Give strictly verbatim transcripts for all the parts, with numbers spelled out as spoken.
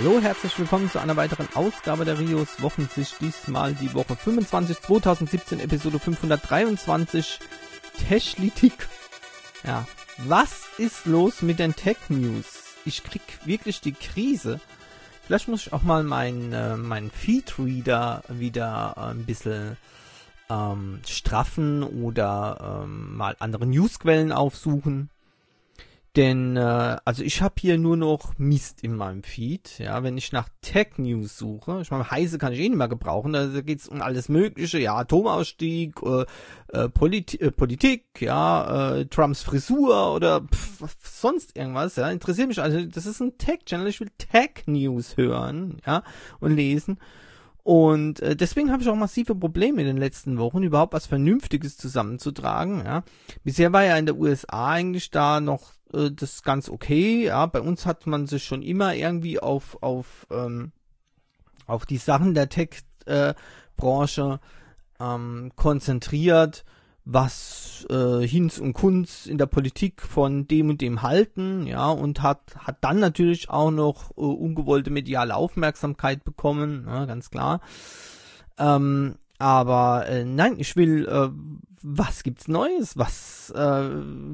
Hallo, herzlich willkommen zu einer weiteren Ausgabe der Rios Wochensicht. Diesmal die Woche fünfundzwanzig zweitausendsiebzehn, Episode fünfhundertdreiundzwanzig, Techlitik. Ja, was ist los mit den Tech-News? Ich krieg wirklich die Krise. Vielleicht muss ich auch mal meinen äh, mein Feedreader wieder äh, ein bisschen ähm, straffen oder ähm, mal andere Newsquellen aufsuchen. Denn, äh, also ich habe hier nur noch Mist in meinem Feed, ja, wenn ich nach Tech-News suche, ich meine, Heise kann ich eh nicht mehr gebrauchen, da geht's um alles Mögliche, ja, Atomausstieg, äh, äh, Polit äh, Politik, ja, äh, Trumps Frisur oder pff, sonst irgendwas, ja, interessiert mich, also das ist ein Tech-Channel, ich will Tech-News hören, ja, und lesen. Und äh, deswegen habe ich auch massive Probleme in den letzten Wochen, überhaupt was Vernünftiges zusammenzutragen. Ja. Bisher war ja in der U S A eigentlich da noch äh, das ganz okay. Ja. Bei uns hat man sich schon immer irgendwie auf auf ähm, auf die Sachen der Tech-Branche äh, ähm, konzentriert, was äh, Hinz und Kunz in der Politik von dem und dem halten, ja, und hat hat dann natürlich auch noch äh, ungewollte mediale Aufmerksamkeit bekommen, ja, ganz klar. Ähm, aber äh, nein, ich will, äh, was gibt's Neues? Was äh,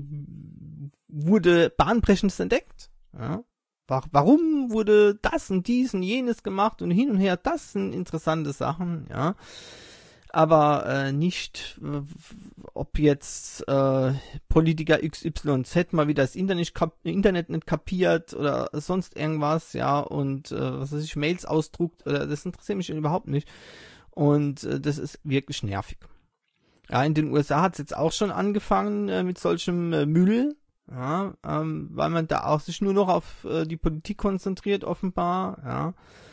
wurde bahnbrechendes entdeckt? Ja? Warum wurde das und dies und jenes gemacht und hin und her? Das sind interessante Sachen, ja. Aber äh, nicht, äh, ob jetzt äh, Politiker X Y Z mal wieder das Internet, kap Internet nicht kapiert oder sonst irgendwas, ja, und äh, was weiß ich, Mails ausdruckt, oder das interessiert mich überhaupt nicht. Und äh, das ist wirklich nervig. Ja, in den U S A hat es jetzt auch schon angefangen äh, mit solchem äh, Müll, ja, ähm, weil man da auch sich nur noch auf äh, die Politik konzentriert, offenbar, ja.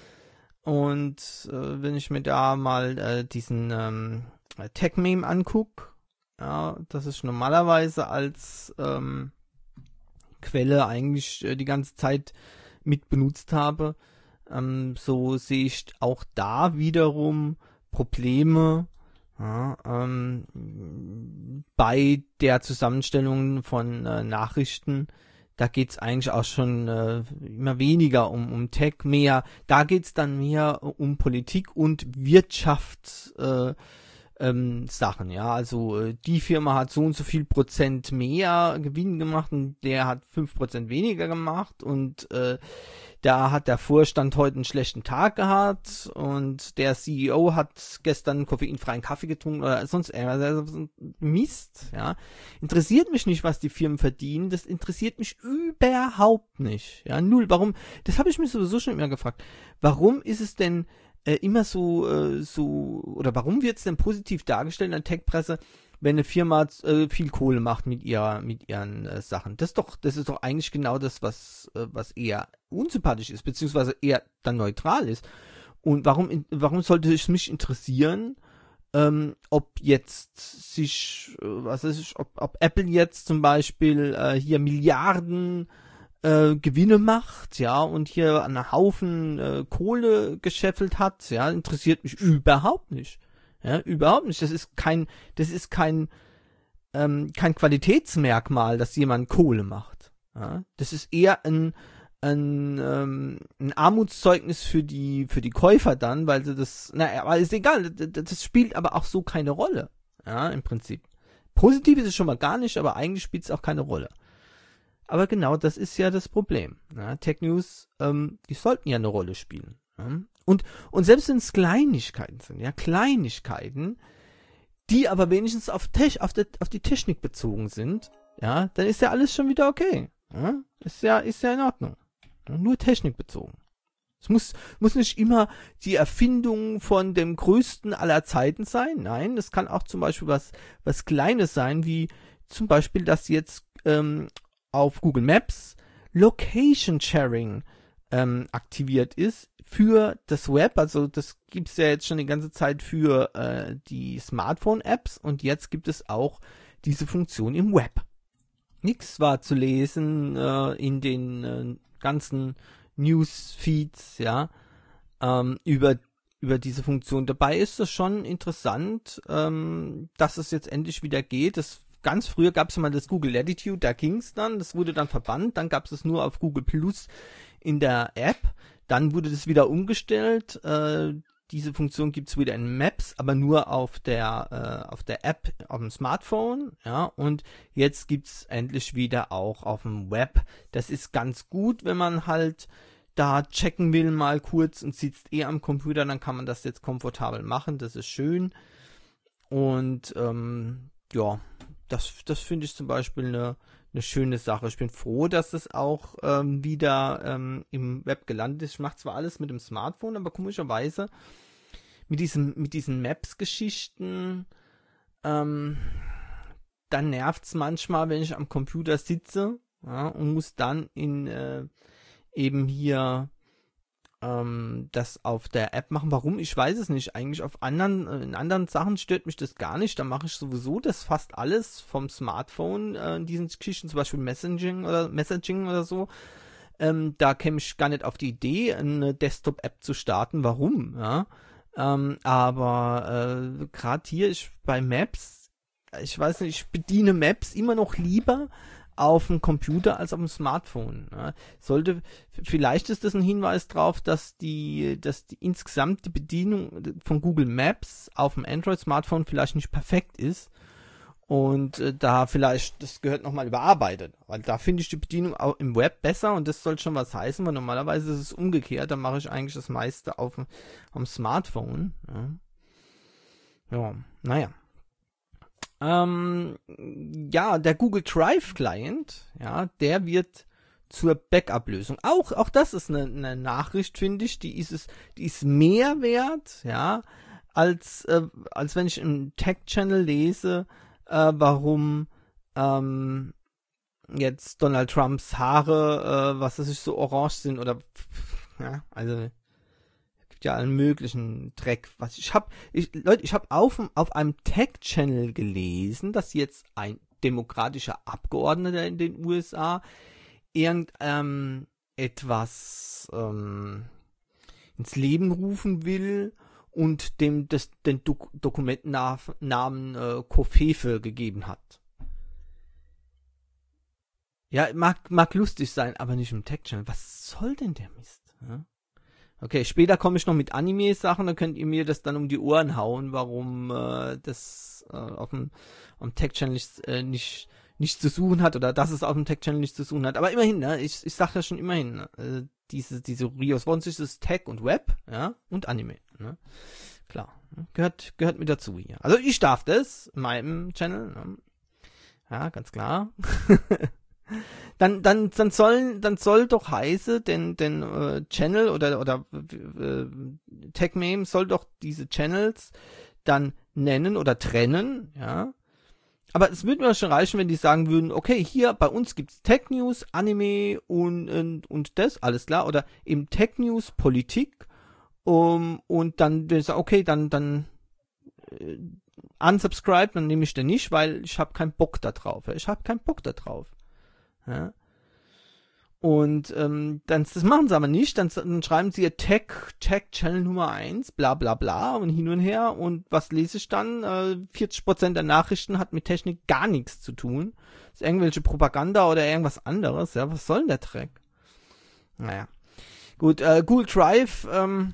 Und äh, wenn ich mir da mal äh, diesen ähm, Tech-Meme angucke, ja, das ich normalerweise als ähm, Quelle eigentlich äh, die ganze Zeit mit benutzt habe, ähm, so sehe ich auch da wiederum Probleme, ja, ähm, bei der Zusammenstellung von äh, Nachrichten. Da geht's eigentlich auch schon äh, immer weniger um, um Tech, mehr, da geht's dann mehr um Politik und Wirtschaft äh, ähm, Sachen, ja, also äh, die Firma hat so und so viel Prozent mehr Gewinn gemacht und der hat fünf Prozent weniger gemacht und äh, da hat der Vorstand heute einen schlechten Tag gehabt und der C E O hat gestern koffeinfreien Kaffee getrunken oder sonst irgendwas. Also Mist, ja. Interessiert mich nicht, was die Firmen verdienen. Das interessiert mich überhaupt nicht. Ja, null. Warum? Das habe ich mich sowieso schon immer gefragt. Warum ist es denn äh, immer so, äh, so, oder warum wird es denn positiv dargestellt in der Tech-Presse, wenn eine Firma äh, viel Kohle macht mit ihrer, mit ihren äh, Sachen? Das ist doch, das ist doch eigentlich genau das, was, äh, was eher unsympathisch ist, beziehungsweise eher dann neutral ist. Und warum, warum sollte es mich interessieren, ähm, ob jetzt sich, äh, was weiß ich, ob, ob Apple jetzt zum Beispiel äh, hier Milliarden äh, Gewinne macht, ja, und hier einen Haufen äh, Kohle gescheffelt hat, ja, interessiert mich überhaupt nicht. Ja, überhaupt nicht. Das ist kein, das ist kein, ähm, kein Qualitätsmerkmal, dass jemand Kohle macht. Ja, das ist eher ein, ein, ähm, ein Armutszeugnis für die, für die Käufer dann, weil sie das, naja, aber ist egal. Das, das spielt aber auch so keine Rolle. Ja, im Prinzip. Positiv ist es schon mal gar nicht, aber eigentlich spielt es auch keine Rolle. Aber genau, das ist ja das Problem. Ja, Tech News, ähm, die sollten ja eine Rolle spielen. Ja. Und, und selbst wenn es Kleinigkeiten sind, ja, Kleinigkeiten, die aber wenigstens auf, Te- auf, de- auf die Technik bezogen sind, ja, dann ist ja alles schon wieder okay. Ja? Ist ja, ist ja in Ordnung. Ja, nur technikbezogen. Es muss, muss nicht immer die Erfindung von dem größten aller Zeiten sein. Nein, es kann auch zum Beispiel was, was Kleines sein, wie zum Beispiel, dass jetzt ähm, auf Google Maps Location Sharing ähm, aktiviert ist für das Web. Also das gibt es ja jetzt schon die ganze Zeit für äh, die Smartphone-Apps und jetzt gibt es auch diese Funktion im Web. Nichts war zu lesen äh, in den äh, ganzen Newsfeeds, ja, ähm, über über diese Funktion. Dabei ist es schon interessant, ähm, dass es jetzt endlich wieder geht. Das ganz früher gab es mal das Google Latitude, da ging es dann, das wurde dann verbannt, dann gab es es nur auf Google Plus in der App. Dann wurde das wieder umgestellt. Äh, diese Funktion gibt's wieder in Maps, aber nur auf der äh, auf der App auf dem Smartphone. Ja, und jetzt gibt's endlich wieder auch auf dem Web. Das ist ganz gut, wenn man halt da checken will mal kurz und sitzt eh am Computer, dann kann man das jetzt komfortabel machen. Das ist schön. Und ähm, ja, das, das finde ich zum Beispiel eine, eine schöne Sache. Ich bin froh, dass es auch ähm, wieder ähm, im Web gelandet ist. Ich mache zwar alles mit dem Smartphone, aber komischerweise mit diesen, mit diesen Maps-Geschichten, ähm, dann nervt es manchmal, wenn ich am Computer sitze, ja, und muss dann in äh, eben hier ähm, das auf der App machen. Warum? Ich weiß es nicht. Eigentlich auf anderen, in anderen Sachen stört mich das gar nicht. Da mache ich sowieso das fast alles vom Smartphone, äh, in diesen Geschichten, zum Beispiel Messaging oder Messaging oder so. Ähm, da käme ich gar nicht auf die Idee, eine Desktop-App zu starten. Warum? Ja. Ähm, aber äh, gerade hier ich bei Maps, ich weiß nicht, ich bediene Maps immer noch lieber auf dem Computer als auf dem Smartphone. Ja. Sollte, vielleicht ist das ein Hinweis drauf, dass die, dass die insgesamt die Bedienung von Google Maps auf dem Android-Smartphone vielleicht nicht perfekt ist und äh, da vielleicht, das gehört nochmal überarbeitet, weil da finde ich die Bedienung auch im Web besser und das soll schon was heißen, weil normalerweise ist es umgekehrt, da mache ich eigentlich das meiste auf dem Smartphone. Ja, ja, naja. Ähm, ja, der Google Drive Client, ja, der wird zur Backup-Lösung. Auch, auch das ist eine, eine Nachricht, finde ich, die ist es, die ist mehr wert, ja, als, äh, als wenn ich im Tech-Channel lese, äh, warum, ähm, jetzt Donald Trumps Haare, äh, was weiß ich, so orange sind oder, ja, also, ja, allen möglichen Dreck. Was ich habe, ich, Leute, ich habe auf, auf einem Tech-Channel gelesen, dass jetzt ein demokratischer Abgeordneter in den U S A irgend ähm, etwas ähm, ins Leben rufen will und dem das den Dok Dokumentennamen äh, Kofefe gegeben hat. Ja, mag mag lustig sein, aber nicht im Tech-Channel. Was soll denn der Mist? Ja? Okay, später komme ich noch mit Anime-Sachen, da könnt ihr mir das dann um die Ohren hauen, warum äh, das äh, auf dem Tech-Channel nicht, äh, nicht, nicht zu suchen hat oder dass es auf dem Tech-Channel nicht zu suchen hat. Aber immerhin, ne, ich, ich sag ja schon immerhin, ne, äh, diese, diese Rios wollen sich das Tech und Web, ja, und Anime, ne? Klar, ne? gehört, gehört mit dazu hier. Also ich darf das in meinem Channel, ne? Ja, ganz klar. Dann, dann, dann soll, dann soll doch heiße, denn, denn äh, Channel oder oder äh, TechMeme soll doch diese Channels dann nennen oder trennen, ja. Aber es würde mir schon reichen, wenn die sagen würden, okay, hier bei uns gibt's Tech News, Anime und und, und das, alles klar, oder eben Tech News, Politik, um, und dann wenn ich sage, okay, dann dann äh, unsubscribe, dann nehme ich den nicht, weil ich habe keinen Bock da drauf. Ich habe keinen Bock da drauf. Ja. Und ähm, dann, das machen sie aber nicht, dann, dann schreiben sie ihr Tech, Tech Channel Nummer eins, bla bla bla und hin und her und was lese ich dann? Äh, vierzig Prozent der Nachrichten hat mit Technik gar nichts zu tun. Das ist irgendwelche Propaganda oder irgendwas anderes, ja, was soll denn der Dreck? Naja. Gut, äh, Google Drive, ähm,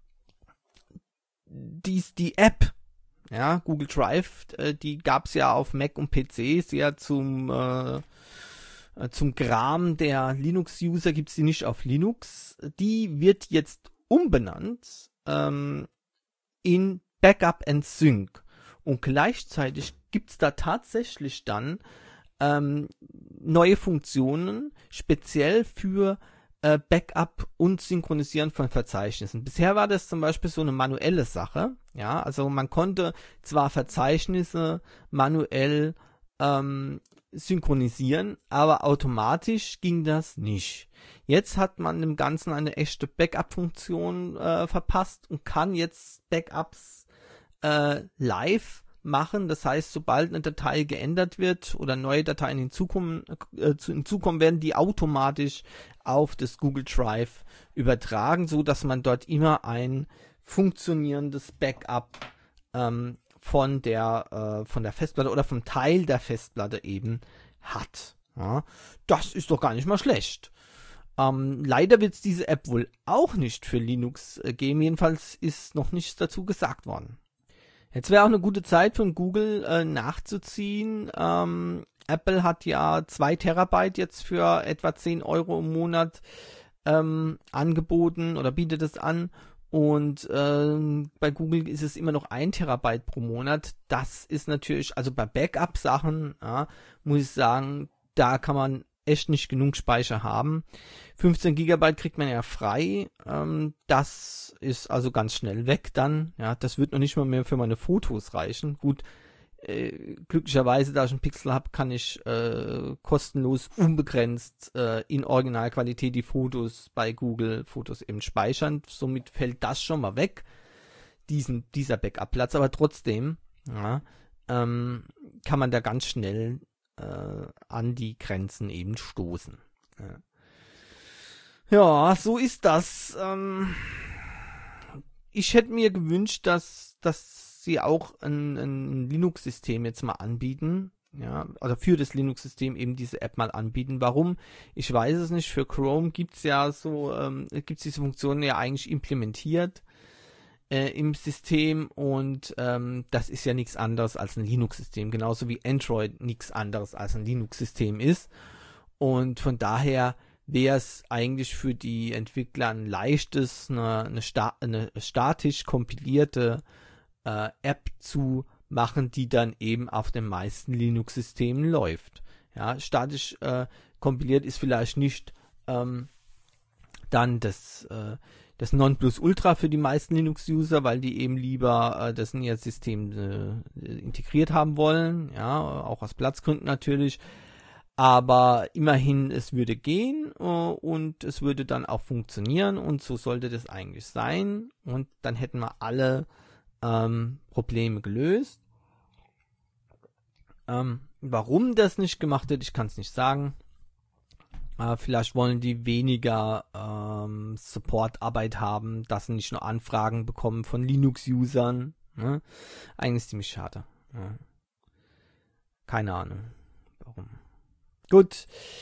die, die App, ja, Google Drive, äh, die gab's ja auf Mac und P C, ist ja zum äh, Zum Gram der Linux-User gibt's die nicht auf Linux. Die wird jetzt umbenannt ähm, in Backup and Sync. Und gleichzeitig gibt's da tatsächlich dann ähm, neue Funktionen, speziell für äh, Backup und Synchronisieren von Verzeichnissen. Bisher war das zum Beispiel so eine manuelle Sache. Ja, also man konnte zwar Verzeichnisse manuell ähm, synchronisieren, aber automatisch ging das nicht. Jetzt hat man dem Ganzen eine echte Backup-Funktion äh, verpasst und kann jetzt Backups äh, live machen. Das heißt, sobald eine Datei geändert wird oder neue Dateien hinzukommen, äh, hinzukommen, werden die automatisch auf das Google Drive übertragen, so dass man dort immer ein funktionierendes Backup ähm, von der äh, von der Festplatte oder vom Teil der Festplatte eben hat. Ja, das ist doch gar nicht mal schlecht. Ähm, leider wird es diese App wohl auch nicht für Linux äh, geben. Jedenfalls ist noch nichts dazu gesagt worden. Jetzt wäre auch eine gute Zeit von Google äh, nachzuziehen. Ähm, Apple hat ja zwei Terabyte jetzt für etwa zehn Euro im Monat ähm, angeboten oder bietet es an. Und ähm, bei Google ist es immer noch ein Terabyte pro Monat. Das ist natürlich, also bei Backup-Sachen, ja, muss ich sagen, da kann man echt nicht genug Speicher haben. fünfzehn Gigabyte kriegt man ja frei. Ähm, das ist also ganz schnell weg dann. Ja, das wird noch nicht mal mehr für meine Fotos reichen. Gut, äh, glücklicherweise, da ich einen Pixel habe, kann ich äh, kostenlos, unbegrenzt äh, in Originalqualität die Fotos bei Google Fotos eben speichern. Somit fällt das schon mal weg, diesen, dieser Backup-Platz. Aber trotzdem, ja, ähm, kann man da ganz schnell an die Grenzen eben stoßen. Ja, ja, so ist das. Ähm, ich hätte mir gewünscht, dass, dass sie auch ein, ein Linux-System jetzt mal anbieten. Ja, oder für das Linux-System eben diese App mal anbieten. Warum? Ich weiß es nicht. Für Chrome gibt's ja so, ähm, gibt's diese Funktionen ja eigentlich implementiert Äh, im System und ähm, das ist ja nichts anderes als ein Linux-System, genauso wie Android nichts anderes als ein Linux-System ist und von daher wäre es eigentlich für die Entwickler ein leichtes, eine, eine, sta eine statisch kompilierte äh, App zu machen, die dann eben auf den meisten Linux-Systemen läuft. Ja, statisch äh, kompiliert ist vielleicht nicht ähm, dann das äh, das Nonplusultra für die meisten Linux-User, weil die eben lieber äh, das in ihr System äh, integriert haben wollen, ja, auch aus Platzgründen natürlich, aber immerhin, es würde gehen äh, und es würde dann auch funktionieren und so sollte das eigentlich sein und dann hätten wir alle ähm, Probleme gelöst. Ähm, warum das nicht gemacht wird, ich kann es nicht sagen. Uh, vielleicht wollen die weniger ähm, Support-Arbeit haben, dass sie nicht nur Anfragen bekommen von Linux-Usern. Ne? Eigentlich ist ziemlich schade. Ja. Keine Ahnung, warum. Gut.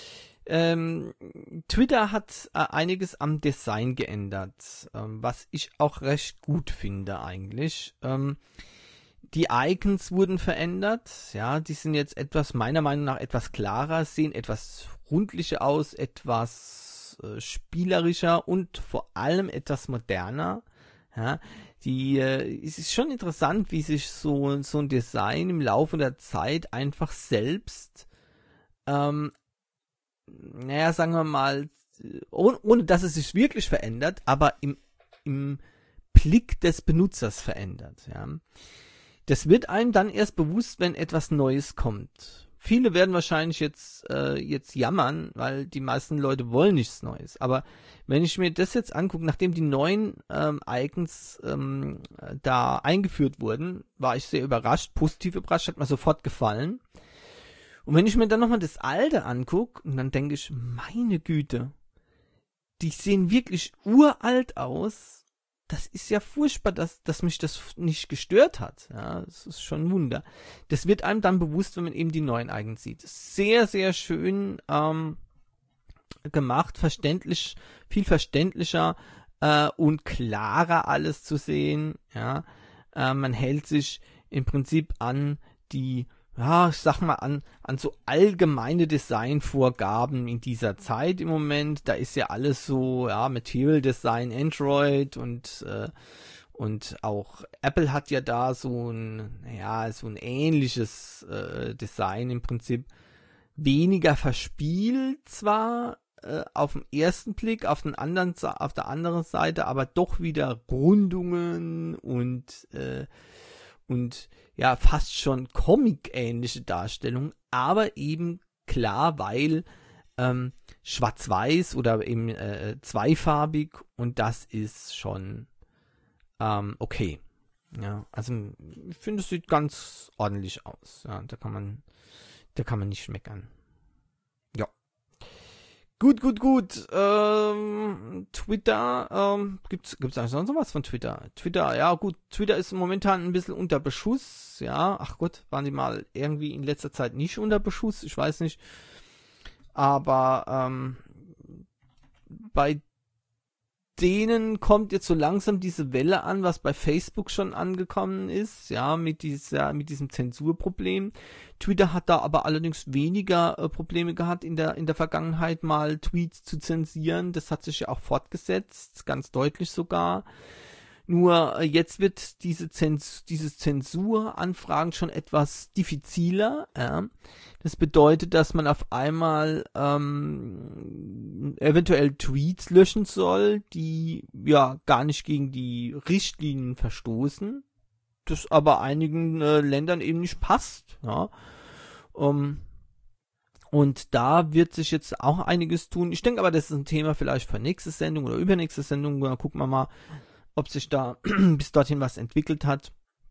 Ähm, Twitter hat äh, einiges am Design geändert, ähm, was ich auch recht gut finde eigentlich. Ähm, Die Icons wurden verändert, ja, die sind jetzt etwas, meiner Meinung nach, etwas klarer, sehen etwas rundlicher aus, etwas äh, spielerischer und vor allem etwas moderner, ja. Die, äh, es ist schon interessant, wie sich so, so ein Design im Laufe der Zeit einfach selbst, ähm, naja, sagen wir mal, ohne, ohne dass es sich wirklich verändert, aber im, im Blick des Benutzers verändert, ja. Das wird einem dann erst bewusst, wenn etwas Neues kommt. Viele werden wahrscheinlich jetzt äh, jetzt jammern, weil die meisten Leute wollen nichts Neues. Aber wenn ich mir das jetzt angucke, nachdem die neuen ähm, Icons ähm, da eingeführt wurden, war ich sehr überrascht, positiv überrascht, hat mir sofort gefallen. Und wenn ich mir dann nochmal das alte angucke, und dann denke ich, meine Güte, die sehen wirklich uralt aus. Das ist ja furchtbar, dass, dass mich das nicht gestört hat. Ja, das ist schon ein Wunder. Das wird einem dann bewusst, wenn man eben die neuen Icons sieht. Sehr, sehr schön ähm, gemacht, verständlich, viel verständlicher äh, und klarer alles zu sehen. Ja, äh, man hält sich im Prinzip an die, ja, ich sag mal, an, an so allgemeine Designvorgaben in dieser Zeit im Moment. Da ist ja alles so, ja, Material Design, Android und, äh, und auch Apple hat ja da so ein, ja, so ein ähnliches äh, Design im Prinzip. Weniger verspielt zwar äh, auf den ersten Blick, auf, den anderen, auf der anderen Seite, aber doch wieder Rundungen und, äh, und ja, fast schon Comic-ähnliche Darstellung, aber eben klar, weil ähm, schwarz-weiß oder eben äh, zweifarbig und das ist schon ähm, okay. Ja, also ich finde, es sieht ganz ordentlich aus. Ja, da kann man, da kann man nicht meckern. Ja. Gut, gut, gut. Ähm, Twitter, ähm, gibt's, gibt's eigentlich sonst noch was von Twitter? Twitter, ja gut, Twitter ist momentan ein bisschen unter Beschuss, ja. Ach Gott, waren die mal irgendwie in letzter Zeit nicht unter Beschuss? Ich weiß nicht. Aber, ähm, bei denen kommt jetzt so langsam diese Welle an, was bei Facebook schon angekommen ist, ja, mit dieser, mit diesem Zensurproblem. Twitter hat da aber allerdings weniger äh, Probleme gehabt, in der, in der Vergangenheit mal Tweets zu zensieren. Das hat sich ja auch fortgesetzt, ganz deutlich sogar. Nur äh, jetzt wird diese Zens dieses Zensuranfragen schon etwas diffiziler. Ja. Das bedeutet, dass man auf einmal ähm, eventuell Tweets löschen soll, die ja gar nicht gegen die Richtlinien verstoßen, das aber einigen äh, Ländern eben nicht passt. Ja. Um, und da wird sich jetzt auch einiges tun. Ich denke aber, das ist ein Thema vielleicht für nächste Sendung oder übernächste Sendung. Da gucken wir mal, ob sich da bis dorthin was entwickelt hat.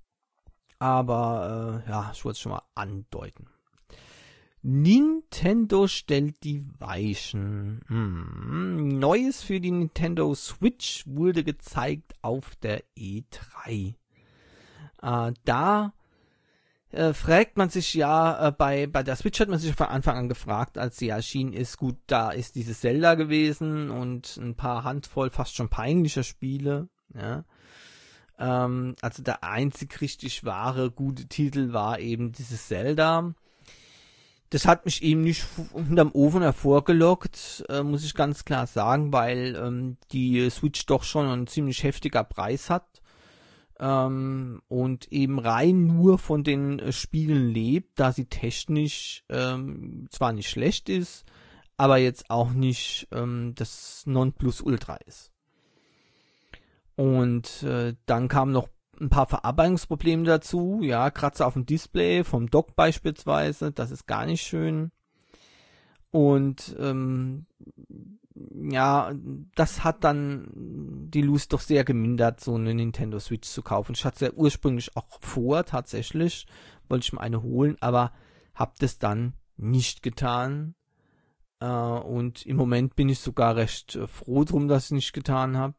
Aber äh, ja, ich wollte es schon mal andeuten. Nintendo stellt die Weichen. Hm. Neues für die Nintendo Switch wurde gezeigt auf der E drei. Äh, da äh, fragt man sich ja, äh, bei, bei der Switch hat man sich von Anfang an gefragt, als sie erschienen ist, gut, da ist dieses Zelda gewesen und ein paar Handvoll fast schon peinlicher Spiele. Ja, ähm, also der einzig richtig wahre gute Titel war eben dieses Zelda. Das hat mich eben nicht unterm Ofen hervorgelockt, äh, muss ich ganz klar sagen, weil ähm, die Switch doch schon ein ziemlich heftiger Preis hat ähm, und eben rein nur von den äh, Spielen lebt, da sie technisch ähm, zwar nicht schlecht ist, aber jetzt auch nicht ähm, das Nonplusultra ist. Und äh, dann kamen noch ein paar Verarbeitungsprobleme dazu, ja, Kratzer auf dem Display, vom Dock beispielsweise, das ist gar nicht schön. Und ähm, ja, das hat dann die Lust doch sehr gemindert, so eine Nintendo Switch zu kaufen. Ich hatte es ja ursprünglich auch vor, tatsächlich, wollte ich mir eine holen, aber habe das dann nicht getan. Äh, und im Moment bin ich sogar recht äh, froh drum, dass ich es nicht getan habe.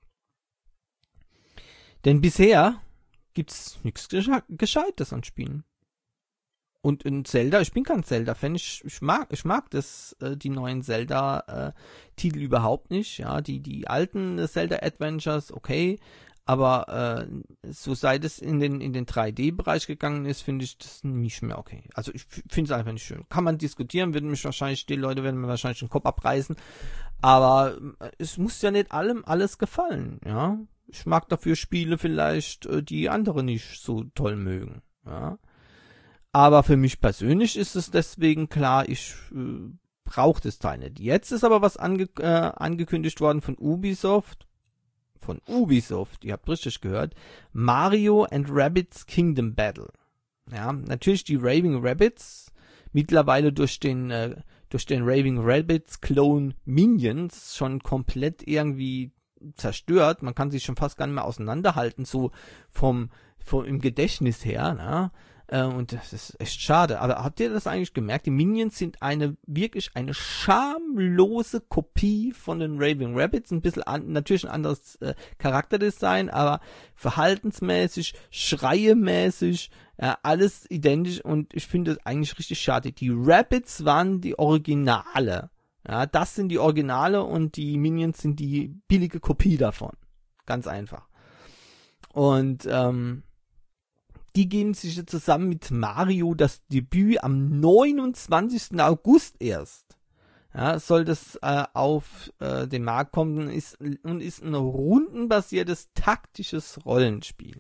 Denn bisher gibt's nichts Gescheites an Spielen. Und in Zelda, ich bin kein Zelda-Fan, ich, ich mag, ich mag das, äh, die neuen Zelda-Titel äh, überhaupt nicht, ja, die, die alten äh, Zelda-Adventures, okay, aber äh, so seit es in den, in den drei D-Bereich gegangen ist, finde ich das nicht mehr okay. Also ich finde es einfach nicht schön. Kann man diskutieren, würden mich wahrscheinlich, die Leute werden mir wahrscheinlich den Kopf abreißen, aber äh, es muss ja nicht allem alles gefallen, ja. Ich mag dafür Spiele vielleicht, die andere nicht so toll mögen. Ja. Aber für mich persönlich ist es deswegen klar, ich äh, brauche das Teil nicht. Jetzt ist aber was ange äh, angekündigt worden von Ubisoft. Von Ubisoft, ihr habt richtig gehört. Mario and Rabbids Kingdom Battle. Ja, natürlich die Raving Rabbids, mittlerweile durch den, äh, durch den Raving Rabbids Clone Minions schon komplett irgendwie zerstört, man kann sich schon fast gar nicht mehr auseinanderhalten, so vom, vom im Gedächtnis her, ne? Äh, und das ist echt schade. Aber habt ihr das eigentlich gemerkt? Die Minions sind eine, wirklich eine schamlose Kopie von den Raving Rabbids, ein bisschen an, natürlich ein anderes äh, Charakterdesign, aber verhaltensmäßig, schreiemäßig, äh, alles identisch und ich finde das eigentlich richtig schade. Die Rabbids waren die Originale. Ja, das sind die Originale und die Minions sind die billige Kopie davon. Ganz einfach. Und ähm, die geben sich jetzt zusammen mit Mario das Debüt am neunundzwanzigsten August erst. Ja, soll das äh, auf äh, den Markt kommen ist, und ist ein rundenbasiertes taktisches Rollenspiel.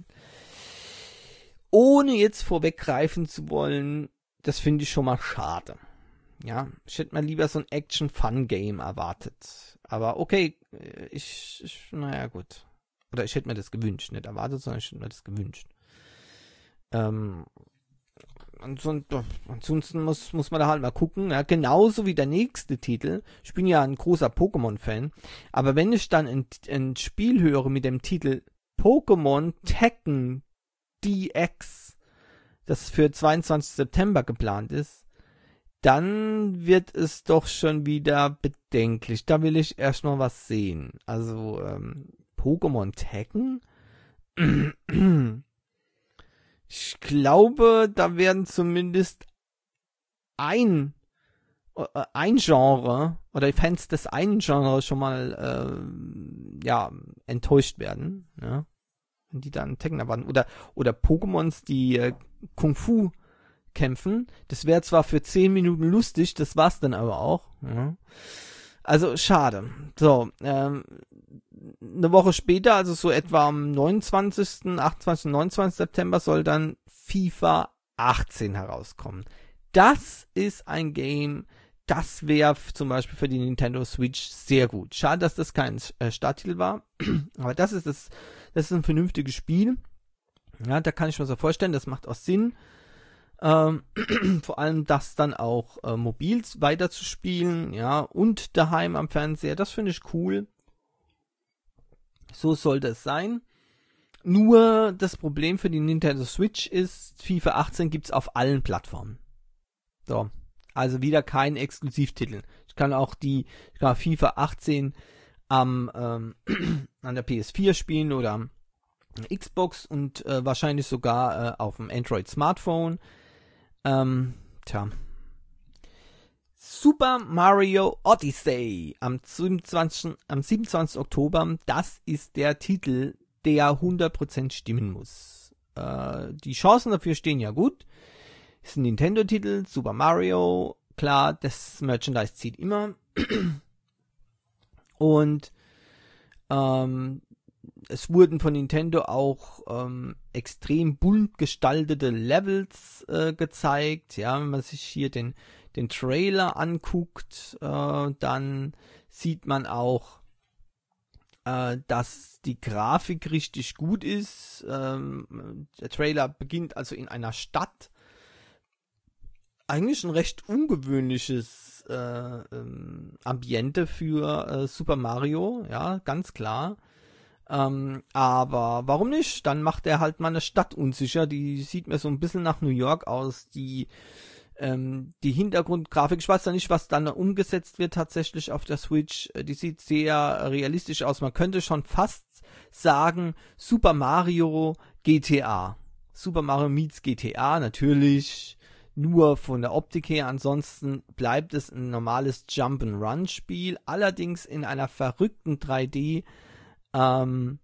Ohne jetzt vorweggreifen zu wollen, das finde ich schon mal schade. Ja, ich hätte mal lieber so ein Action-Fun-Game erwartet. Aber okay, ich, ich, naja, gut. Oder ich hätte mir das gewünscht. Nicht erwartet, sondern ich hätte mir das gewünscht. Ähm, ansonsten, ansonsten muss, muss man da halt mal gucken. Ja, genauso wie der nächste Titel. Ich bin ja ein großer Pokémon-Fan. Aber wenn ich dann ein, ein Spiel höre mit dem Titel Pokémon Tekken D X, das für zweiundzwanzigsten September geplant ist, dann wird es doch schon wieder bedenklich. Da will ich erst noch was sehen. Also, ähm, Pokémon Tekken? Ich glaube, da werden zumindest ein äh, ein Genre oder die Fans des einen Genres schon mal äh, ja enttäuscht werden, ja, wenn die dann Tekken erwarten. Oder, oder Pokémons, die äh, Kung Fu kämpfen. Das wäre zwar für zehn Minuten lustig, das war's dann aber auch. Ja. Also schade. So, ähm, eine Woche später, also so etwa am neunundzwanzigsten, achtundzwanzigsten, neunundzwanzigsten September soll dann FIFA achtzehn herauskommen. Das ist ein Game, das wäre zum Beispiel für die Nintendo Switch sehr gut. Schade, dass das kein äh, Starttitel war, aber das ist das, das ist ein vernünftiges Spiel. Ja, da kann ich mir so vorstellen, das macht auch Sinn. Ähm, vor allem das dann auch äh, mobil weiterzuspielen, ja, und daheim am Fernseher, das finde ich cool. So sollte es sein. Nur das Problem für die Nintendo Switch ist, FIFA achtzehn gibt's auf allen Plattformen. So, also wieder kein Exklusivtitel. Ich kann auch die, ich kann auch FIFA achtzehn am ähm, an der P S vier spielen oder am Xbox und äh, wahrscheinlich sogar äh, auf dem Android Smartphone. Ähm, tja. Super Mario Odyssey am siebenundzwanzigsten am siebenundzwanzigsten Oktober, das ist der Titel, der hundert Prozent stimmen muss. Äh, die Chancen dafür stehen ja gut. Ist ein Nintendo-Titel, Super Mario, klar, das Merchandise zieht immer. Und ähm, es wurden von Nintendo auch ähm, extrem bunt gestaltete Levels äh, gezeigt. Ja, wenn man sich hier den, den Trailer anguckt, äh, dann sieht man auch, äh, dass die Grafik richtig gut ist. Ähm, der Trailer beginnt also in einer Stadt. Eigentlich ein recht ungewöhnliches äh, ähm, Ambiente für äh, Super Mario, ja, ganz klar. Ähm, aber warum nicht? Dann macht er halt mal eine Stadt unsicher. Die sieht mir so ein bisschen nach New York aus. Die, ähm, die Hintergrundgrafik, ich weiß ja nicht, was dann umgesetzt wird tatsächlich auf der Switch. Die sieht sehr realistisch aus. Man könnte schon fast sagen, Super Mario G T A. Super Mario meets G T A, natürlich nur von der Optik her. Ansonsten bleibt es ein normales Jump-and-Run-Spiel. Allerdings in einer verrückten drei D Ähm,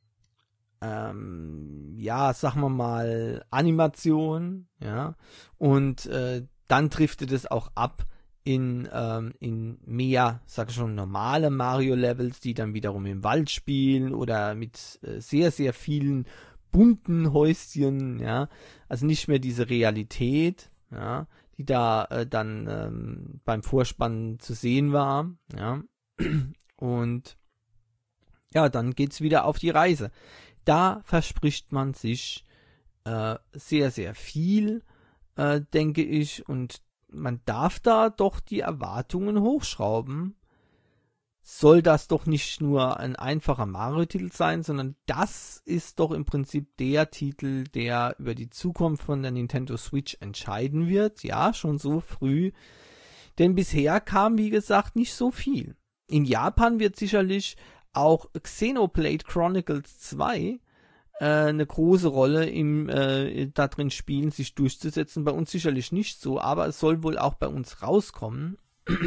ähm, ja, sagen wir mal, Animation, ja, und äh, dann driftet es auch ab in, ähm, in mehr, sag ich schon, normale Mario-Levels, die dann wiederum im Wald spielen oder mit äh, sehr, sehr vielen bunten Häuschen, ja, also nicht mehr diese Realität, ja, die da äh, dann ähm, beim Vorspann zu sehen war, ja, und ja, dann geht's wieder auf die Reise. Da verspricht man sich äh, sehr, sehr viel, äh, denke ich, und man darf da doch die Erwartungen hochschrauben. Soll das doch nicht nur ein einfacher Mario-Titel sein, sondern das ist doch im Prinzip der Titel, der über die Zukunft von der Nintendo Switch entscheiden wird. Ja, schon so früh. Denn bisher kam, wie gesagt, nicht so viel. In Japan wird sicherlich auch Xenoblade Chronicles zwei äh, eine große Rolle im äh, da drin spielen, sich durchzusetzen. Bei uns sicherlich nicht so, aber es soll wohl auch bei uns rauskommen.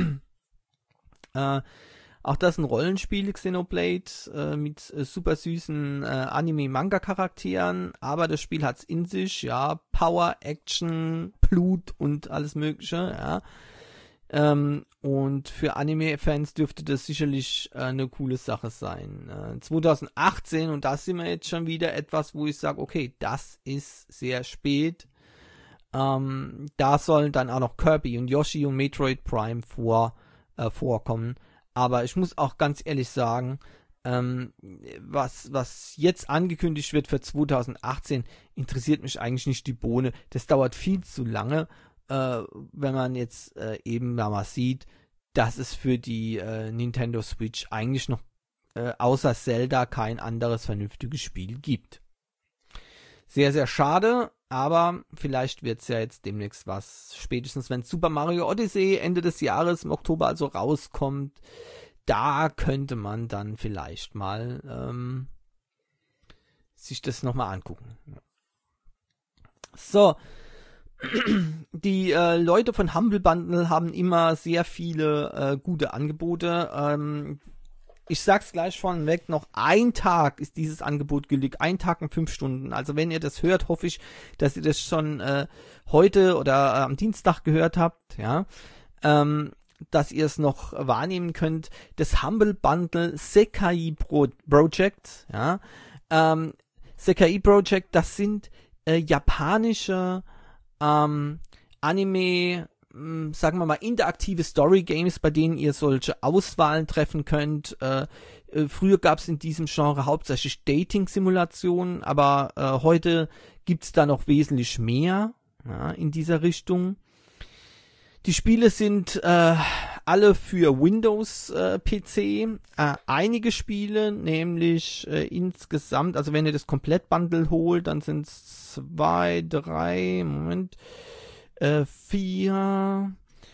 äh, auch das ein Rollenspiel, Xenoblade, äh, mit äh, super süßen äh, Anime-Manga-Charakteren, aber das Spiel hat's in sich, ja, Power, Action, Blut und alles mögliche, ja. Ähm, und für Anime-Fans dürfte das sicherlich äh, eine coole Sache sein. Äh, zwanzig achtzehn, und da sind wir jetzt schon wieder etwas, wo ich sage, okay, das ist sehr spät. Ähm, da sollen dann auch noch Kirby und Yoshi und Metroid Prime vor, äh, vorkommen. Aber ich muss auch ganz ehrlich sagen, ähm, was, was jetzt angekündigt wird für zwanzig achtzehn, interessiert mich eigentlich nicht die Bohne. Das dauert viel zu lange. Äh, wenn man jetzt äh, eben da mal sieht, dass es für die äh, Nintendo Switch eigentlich noch äh, außer Zelda kein anderes vernünftiges Spiel gibt. Sehr, sehr schade, aber vielleicht wird es ja jetzt demnächst was. Spätestens wenn Super Mario Odyssey Ende des Jahres im Oktober also rauskommt, da könnte man dann vielleicht mal ähm, sich das nochmal angucken. So, Die äh, Leute von Humble Bundle haben immer sehr viele äh, gute Angebote. Ähm, ich sag's gleich vorneweg, noch ein Tag ist dieses Angebot gültig. Ein Tag und fünf Stunden. Also wenn ihr das hört, hoffe ich, dass ihr das schon äh, heute oder äh, am Dienstag gehört habt, ja. Ähm, dass ihr es noch wahrnehmen könnt. Das Humble Bundle Sekai Pro Project, ja. Ähm, Sekai Project, das sind äh, japanische ähm, Anime, mh, sagen wir mal, interaktive Story Games, bei denen ihr solche Auswahlen treffen könnt. Äh, äh, früher gab es in diesem Genre hauptsächlich Dating-Simulationen, aber äh, heute gibt's da noch wesentlich mehr, ja, in dieser Richtung. Die Spiele sind äh, alle für Windows-P C. Äh, einige Spiele, nämlich äh, insgesamt, also wenn ihr das Komplett-Bundle holt, dann sind es zwei, drei, Moment, äh, vier,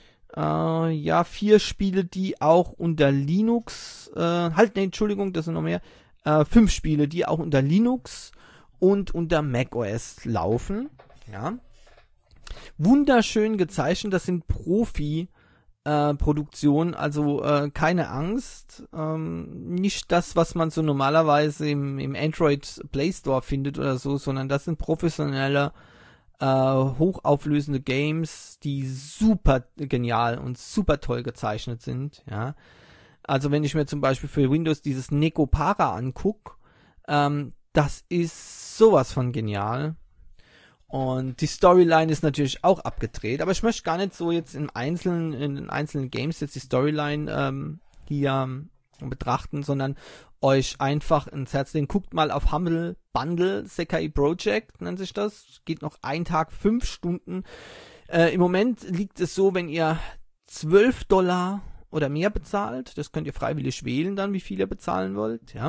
äh, ja, vier Spiele, die auch unter Linux, äh, halt, ne, Entschuldigung, das sind noch mehr, äh, fünf Spiele, die auch unter Linux und unter macOS laufen, ja. Wunderschön gezeichnet, das sind Profi-Produktionen, äh, also äh, keine Angst, ähm, nicht das, was man so normalerweise im, im Android Play Store findet oder so, sondern das sind professionelle, äh, hochauflösende Games, die super genial und super toll gezeichnet sind, ja. Also wenn ich mir zum Beispiel für Windows dieses Nekopara angucke, ähm, das ist sowas von genial. Und die Storyline ist natürlich auch abgedreht, aber ich möchte gar nicht so jetzt im Einzelnen, in den einzelnen Games jetzt die Storyline ähm, hier ähm, betrachten, sondern euch einfach ins Herz legen. Guckt mal auf Humble Bundle, Sekai Project nennt sich das. Geht noch ein Tag, fünf Stunden. Äh, im Moment liegt es so, wenn ihr zwölf Dollar oder mehr bezahlt, das könnt ihr freiwillig wählen dann, wie viel ihr bezahlen wollt, ja,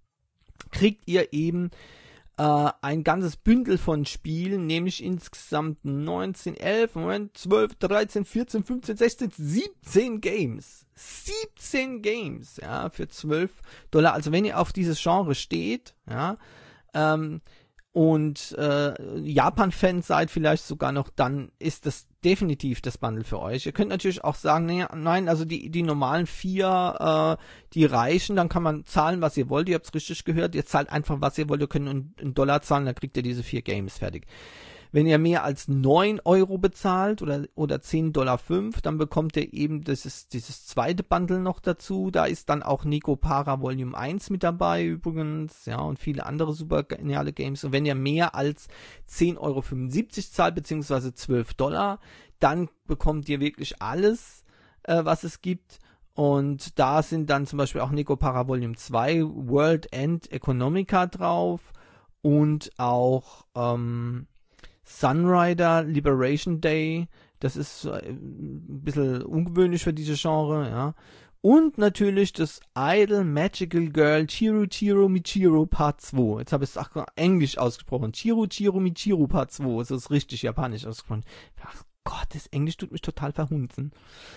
kriegt ihr eben Uh, ein ganzes Bündel von Spielen, nämlich insgesamt neunzehn, elf, Moment, zwölf, dreizehn, vierzehn, fünfzehn, sechzehn, siebzehn Games. siebzehn Games, ja, für zwölf Dollar. Also wenn ihr auf dieses Genre steht, ja, ähm, und äh, Japan-Fan seid vielleicht sogar noch, dann ist das definitiv das Bundle für euch. Ihr könnt natürlich auch sagen, nee, nein, also die die normalen vier, äh, die reichen, dann kann man zahlen, was ihr wollt. Ihr habt es richtig gehört, ihr zahlt einfach, was ihr wollt. Ihr könnt einen, einen Dollar zahlen, dann kriegt ihr diese vier Games fertig. Wenn ihr mehr als neun Euro bezahlt oder oder zehn Dollar fünf, dann bekommt ihr eben dieses, dieses zweite Bundle noch dazu. Da ist dann auch Nekopara Volume eins mit dabei übrigens, ja, und viele andere super geniale Games. Und wenn ihr mehr als zehn Euro fünfundsiebzig zahlt, beziehungsweise zwölf Dollar, dann bekommt ihr wirklich alles, äh, was es gibt. Und da sind dann zum Beispiel auch Nekopara Volume zwei, World End Economica drauf und auch ähm, Sunrider Liberation Day, das ist ein bisschen ungewöhnlich für diese Genre, ja. Und natürlich das Idol Magical Girl Chiro Chiro Michiro Part zwei. Jetzt habe ich es auch englisch ausgesprochen. Chiro Chiro Michiro Part zwei. Das ist richtig japanisch ausgesprochen. Ach Gott, das Englisch tut mich total verhunzen.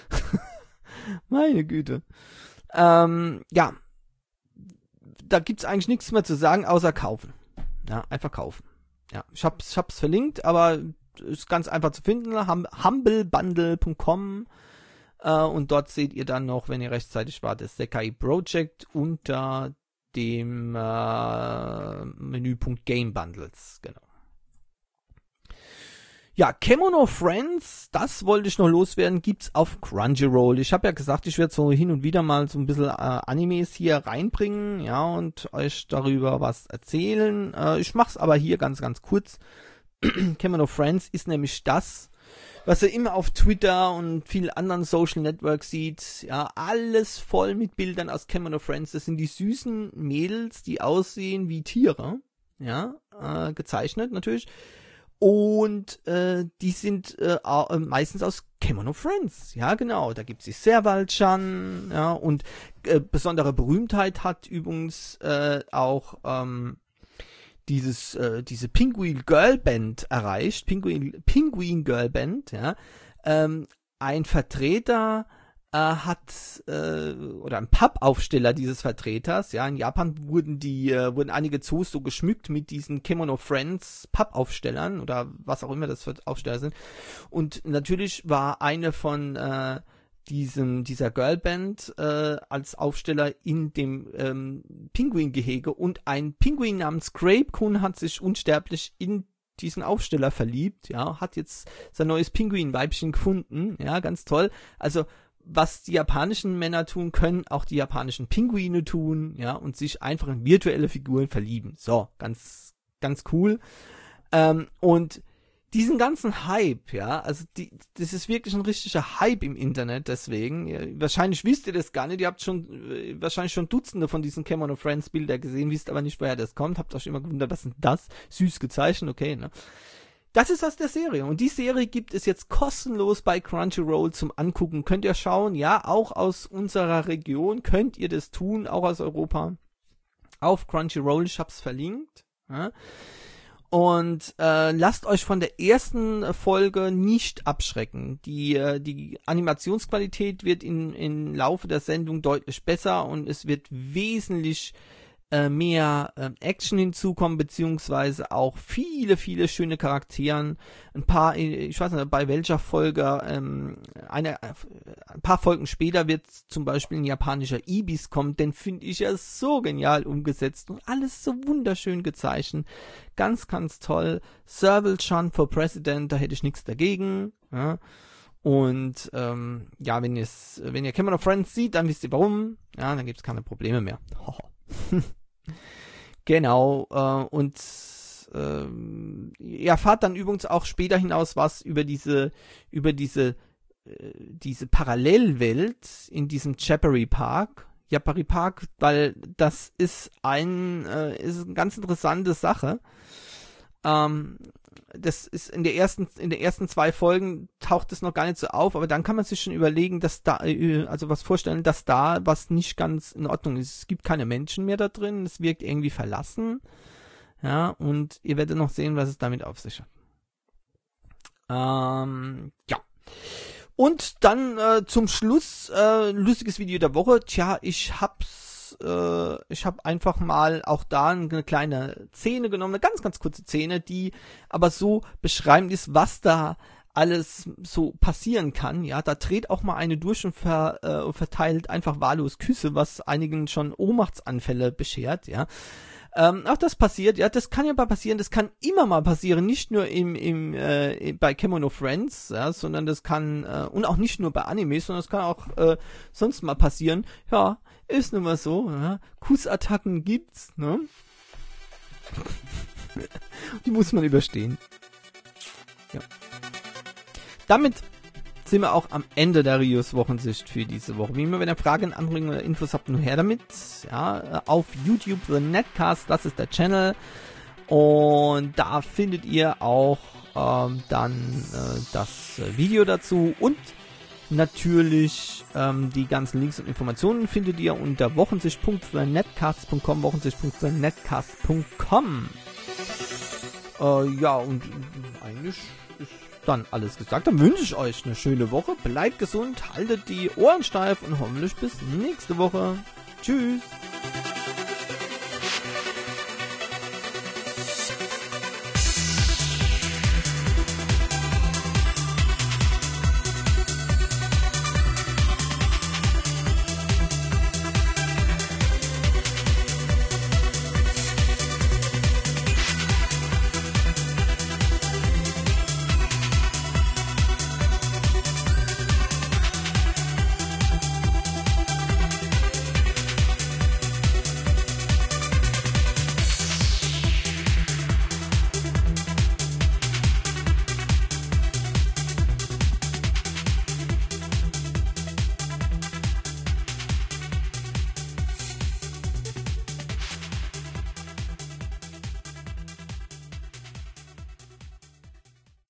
Meine Güte. Ähm, ja. Da gibt's eigentlich nichts mehr zu sagen, außer kaufen. Ja, einfach kaufen. Ja, ich hab's, ich hab's verlinkt, aber ist ganz einfach zu finden. hum, humblebundle punkt com äh, und dort seht ihr dann noch, wenn ihr rechtzeitig wart, das Sekai Project unter dem äh, Menüpunkt Game Bundles. Genau. Ja, Kemono Friends, das wollte ich noch loswerden, gibt's auf Crunchyroll. Ich habe ja gesagt, ich werde so hin und wieder mal so ein bisschen äh, Animes hier reinbringen, ja, und euch darüber was erzählen. Äh, ich mach's aber hier ganz, ganz kurz. Kemono Friends ist nämlich das, was ihr immer auf Twitter und vielen anderen Social Networks sieht. Ja, alles voll mit Bildern aus Kemono Friends. Das sind die süßen Mädels, die aussehen wie Tiere, ja, äh, gezeichnet natürlich. Und äh, die sind äh, äh, meistens aus Kemono Friends. Ja, genau. Da gibt's die Serval-chan. Ja, und äh, besondere Berühmtheit hat übrigens äh, auch ähm, dieses äh, diese Penguin Girl Band erreicht. Penguin Penguin Girl Band. Ja, ähm, ein Vertreter äh, hat, äh, oder ein Pappaufsteller dieses Vertreters, ja, in Japan wurden die, äh, wurden einige Zoos so geschmückt mit diesen Kemono Friends Pappaufstellern oder was auch immer das für Aufsteller sind. Und natürlich war eine von, äh, diesem, dieser Girlband äh, als Aufsteller in dem ähm, Pinguingehege und ein Pinguin namens Grape-Kun hat sich unsterblich in diesen Aufsteller verliebt, ja, hat jetzt sein neues Pinguin-Weibchen gefunden, ja, ganz toll. Also, was die japanischen Männer tun, können auch die japanischen Pinguine tun, ja, und sich einfach in virtuelle Figuren verlieben. So, ganz, ganz cool. Ähm, und diesen ganzen Hype, ja, also die, das ist wirklich ein richtiger Hype im Internet, deswegen, ja, wahrscheinlich wisst ihr das gar nicht, ihr habt schon, äh, wahrscheinlich schon Dutzende von diesen Kemono Friends Bilder gesehen, wisst aber nicht, woher das kommt, habt euch immer gewundert, was ist das? Süß gezeichnet, okay, ne? Das ist aus der Serie und die Serie gibt es jetzt kostenlos bei Crunchyroll zum Angucken, könnt ihr schauen, ja, auch aus unserer Region könnt ihr das tun, auch aus Europa, auf Crunchyroll, ich hab's verlinkt, ja. Und äh, lasst euch von der ersten Folge nicht abschrecken. Die, äh, die Animationsqualität wird in, im Laufe der Sendung deutlich besser und es wird wesentlich äh, mehr äh, Action hinzukommen, beziehungsweise auch viele, viele schöne Charakteren. Ein paar, ich weiß nicht, bei welcher Folge, ähm, eine, ein paar Folgen später wird zum Beispiel ein japanischer Ibis kommen, den finde ich ja so genial umgesetzt und alles so wunderschön gezeichnet. Ganz, ganz toll. Serval-chan for President, da hätte ich nichts dagegen. Ja. Und ähm, ja, wenn, wenn ihr Kemono Friends sieht, dann wisst ihr warum. Ja, dann gibt es keine Probleme mehr. Genau, äh, und ähm, ihr erfahrt dann übrigens auch später hinaus was über diese, über diese, äh, diese Parallelwelt in diesem Japari Park. Japari Park, weil das ist ein, äh, ist eine ganz interessante Sache. Ähm, das ist in der ersten, in den ersten zwei Folgen taucht es noch gar nicht so auf, aber dann kann man sich schon überlegen, dass da, also was vorstellen, dass da was nicht ganz in Ordnung ist. Es gibt keine Menschen mehr da drin, es wirkt irgendwie verlassen, ja, und ihr werdet noch sehen, was es damit auf sich hat. Ähm, ja. Und dann äh, zum Schluss, äh, lustiges Video der Woche. Tja, ich hab's, äh, ich hab einfach mal auch da eine kleine Szene genommen, eine ganz, ganz kurze Szene, die aber so beschreibend ist, was da alles so passieren kann. Ja, da dreht auch mal eine durch und ver, äh, verteilt einfach wahllos Küsse, was einigen schon Ohnmachtsanfälle beschert, ja. Ähm, auch das passiert, ja, das kann ja mal passieren, das kann immer mal passieren, nicht nur im, im, äh, bei Kemono Friends, ja, sondern das kann, äh, und auch nicht nur bei Animes, sondern das kann auch äh, sonst mal passieren. Ja, ist nun mal so, ja. Kussattacken gibt's, ne? Die muss man überstehen. Ja. Damit sind wir auch am Ende der Rios Wochensicht für diese Woche. Wie immer, wenn ihr Fragen, Anregungen oder Infos habt, nur her damit. Ja, auf YouTube The Netcast, das ist der Channel. Und da findet ihr auch ähm, dann äh, das Video dazu. Und natürlich ähm, die ganzen Links und Informationen findet ihr unter wochensicht punkt the netcast punkt com, wochensicht punkt the netcast punkt com. Äh, ja, und eigentlich ist dann alles gesagt. Dann wünsche ich euch eine schöne Woche. Bleibt gesund, haltet die Ohren steif und hoffentlich bis nächste Woche. Tschüss.